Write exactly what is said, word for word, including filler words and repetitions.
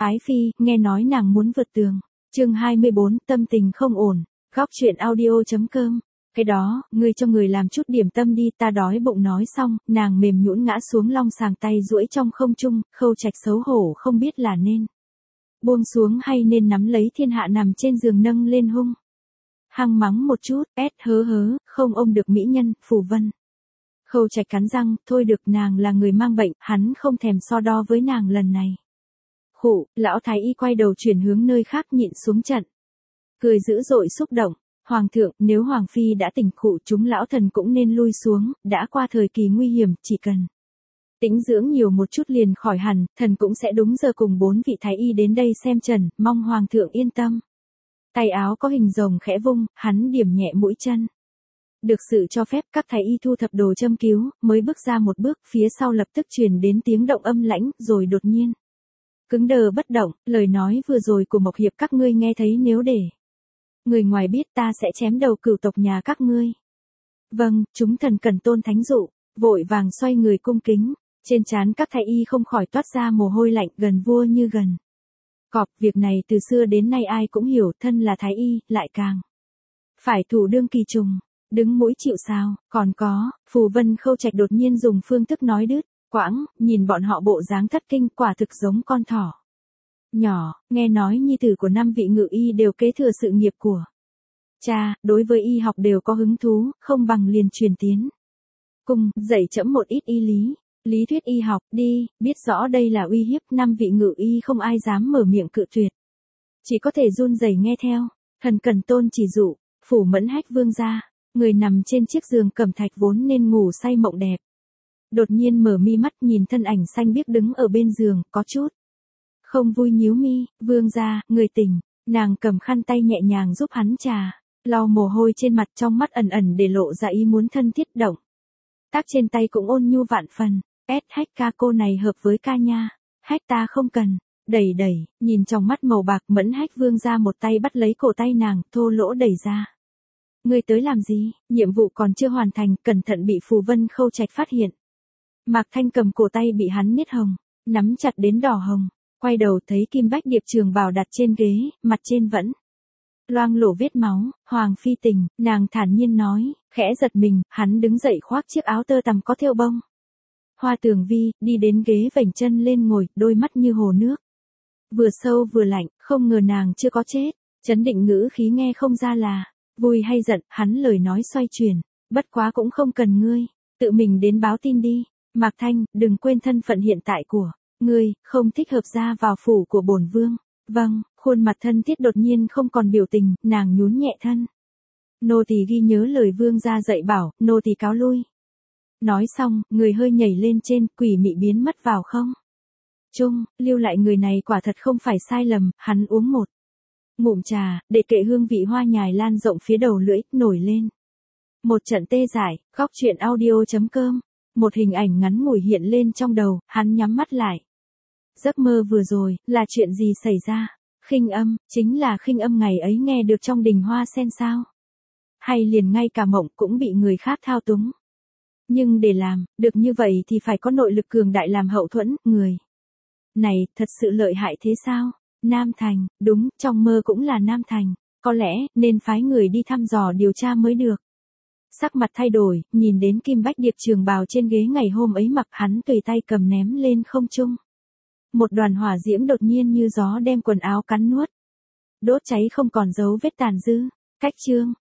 Ái phi, nghe nói nàng muốn vượt tường. Chương hai mươi bốn, tâm tình không ổn. Góc truyện audio chấm com. Cái đó, ngươi cho người làm chút điểm tâm đi, ta đói bụng. Nói xong, nàng mềm nhũn ngã xuống long sàng, tay duỗi trong không trung. Khâu Trạch xấu hổ không biết là nên buông xuống hay nên nắm lấy thiên hạ nằm trên giường nâng lên hung hăng mắng một chút. Ét hớ hớ, không ôm được mỹ nhân. Phù Vân. Khâu Trạch cắn răng, thôi được, nàng là người mang bệnh, hắn không thèm so đo với nàng lần này. Khụ, lão thái y quay đầu chuyển hướng nơi khác, nhịn xuống trận. Cười dữ dội xúc động. Hoàng thượng, nếu Hoàng phi đã tỉnh khụ, chúng lão thần cũng nên lui xuống, đã qua thời kỳ nguy hiểm, chỉ cần tĩnh dưỡng nhiều một chút liền khỏi hẳn, thần cũng sẽ đúng giờ cùng bốn vị thái y đến đây xem trần, mong Hoàng thượng yên tâm. Tay áo có hình rồng khẽ vung, hắn điểm nhẹ mũi chân. Được sự cho phép, các thái y thu thập đồ châm cứu, mới bước ra một bước, phía sau lập tức truyền đến tiếng động âm lãnh, rồi đột nhiên cứng đờ bất động. Lời nói vừa rồi của Mộc Hiệp các ngươi nghe thấy, nếu để người ngoài biết, ta sẽ chém đầu cửu tộc nhà các ngươi. Vâng, chúng thần cần tôn thánh dụ. Vội vàng xoay người cung kính. Trên trán các thái y không khỏi toát ra mồ hôi lạnh, gần vua như gần cọp. Việc này từ xưa đến nay ai cũng hiểu, thân là thái y, lại càng phải thủ đương kỳ trùng, đứng mũi chịu sào. Còn có, Phù Vân. Khâu Trạch đột nhiên dùng phương thức nói đứt quãng, nhìn bọn họ bộ dáng thất kinh, quả thực giống con thỏ nhỏ. Nghe nói nhi tử của năm vị ngự y đều kế thừa sự nghiệp của cha, đối với y học đều có hứng thú, không bằng liền truyền tiến cùng, dạy trẫm một ít y lý, lý thuyết y học đi. Biết rõ đây là uy hiếp, năm vị ngự y không ai dám mở miệng cự tuyệt, chỉ có thể run rẩy nghe theo. Thần cần tôn chỉ dụ. Phủ Mẫn Hách vương gia, người nằm trên chiếc giường cẩm thạch vốn nên ngủ say mộng đẹp, đột nhiên mở mi mắt, nhìn thân ảnh xanh biếc đứng ở bên giường, có chút không vui nhíu mi. Vương gia, người tỉnh. Nàng cầm khăn tay nhẹ nhàng giúp hắn trà lau mồ hôi trên mặt, trong mắt ẩn ẩn để lộ ra ý muốn thân thiết. Động tác trên tay cũng ôn nhu vạn phần. Ét Hách ca, cô này hợp với ca nha. Hách ta không cần. Đẩy đẩy, nhìn trong mắt màu bạc. Mẫn Hách vương gia một tay bắt lấy cổ tay nàng, thô lỗ đẩy ra. Ngươi tới làm gì? Nhiệm vụ còn chưa hoàn thành, cẩn thận bị Phù Vân. Khâu Trạch phát hiện. Mạc Thanh cầm cổ tay bị hắn niết hồng, nắm chặt đến đỏ hồng. Quay đầu thấy Kim Bách Điệp trường bào đặt trên ghế, mặt trên vẫn loang lổ vết máu. Hoàng phi tỉnh, nàng thản nhiên nói. Khẽ giật mình, hắn đứng dậy khoác chiếc áo tơ tằm có thêu bông hoa tường vi, đi đến ghế vểnh chân lên ngồi, đôi mắt như hồ nước, vừa sâu vừa lạnh. Không ngờ nàng chưa có chết. Chấn định ngữ khí nghe không ra là vui hay giận. Hắn lời nói xoay chuyển. Bất quá cũng không cần ngươi tự mình đến báo tin đi. Mạc Thanh, đừng quên thân phận hiện tại của ngươi, không thích hợp ra vào phủ của bổn vương. Vâng. Khuôn mặt thân thiết đột nhiên không còn biểu tình, nàng nhún nhẹ thân. Nô tỳ ghi nhớ lời vương gia dạy bảo, nô tỳ cáo lui. Nói xong, người hơi nhảy lên trên, quỷ mị biến mất vào không trung. Lưu lại người này quả thật không phải sai lầm. Hắn uống một ngụm trà, để kệ hương vị hoa nhài lan rộng phía đầu lưỡi, nổi lên một trận tê dại. Góc truyện audio chấm com. Một hình ảnh ngắn ngủi hiện lên trong đầu, hắn nhắm mắt lại. Giấc mơ vừa rồi, là chuyện gì xảy ra? Khinh âm, chính là khinh âm ngày ấy nghe được trong đình hoa sen sao? Hay liền ngay cả mộng cũng bị người khác thao túng? Nhưng để làm được như vậy thì phải có nội lực cường đại làm hậu thuẫn. Người này thật sự lợi hại thế sao? Nam Thành, đúng, trong mơ cũng là Nam Thành. Có lẽ nên phái người đi thăm dò điều tra mới được. Sắc mặt thay đổi, nhìn đến Kim Bách Điệp trường bào trên ghế ngày hôm ấy mặc, hắn tùy tay cầm ném lên không trung. Một đoàn hỏa diễm đột nhiên như gió đem quần áo cắn nuốt, đốt cháy không còn dấu vết tàn dư. Cách chương